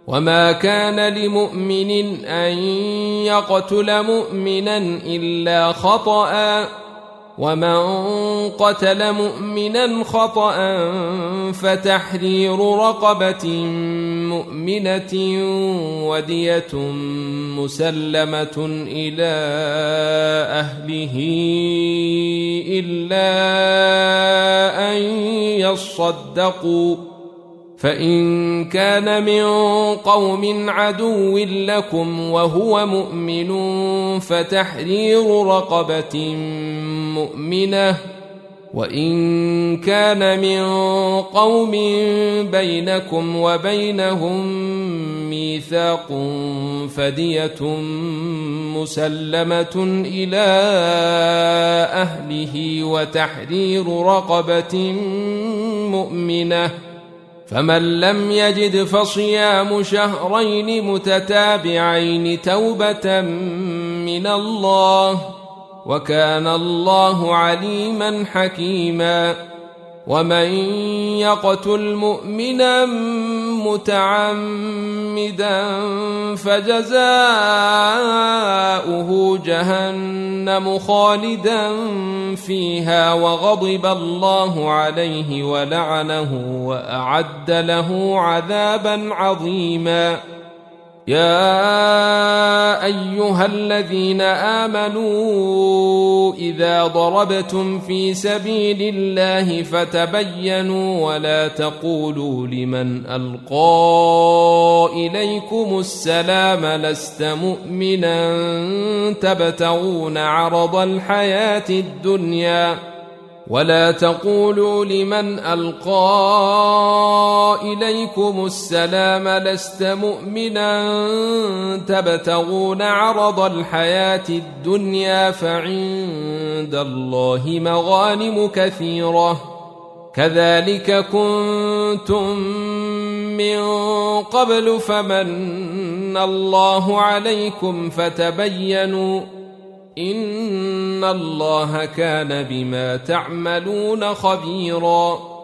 وما كان لمؤمن أن يقتل مؤمنا إلا خطأ ومن قتل مؤمنا خطأ فتحرير رقبة مؤمنة ودية مسلمة إلى أهله إلا أن يصدقوا فإن كان من قوم عدو لكم وهو مؤمن فتحرير رقبة مؤمنة وإن كان من قوم بينكم وبينهم ميثاق فدية مسلمة إلى أهله وتحرير رقبة مؤمنة فمن لم يجد فصيام شهرين متتابعين توبة من الله وكان الله عليما حكيما ومن يقتل مؤمنا متعمدا فجزاؤه جهنم خالدا فيها وغضب الله عليه ولعنه وأعد له عذابا عظيما يا أيها الذين آمنوا إذا ضربتم في سبيل الله فتبينوا ولا تقولوا لمن ألقى إليكم السلام لست مؤمنا تبتغون عرض الحياة الدنيا ولا تقولوا لمن ألقى إليكم السلام لست مؤمنا تبتغون عرض الحياة الدنيا فعند الله مغانم كثيرة كذلك كنتم من قبل فمن الله عليكم فتبينوا إن الله كان بما تعملون خبيرا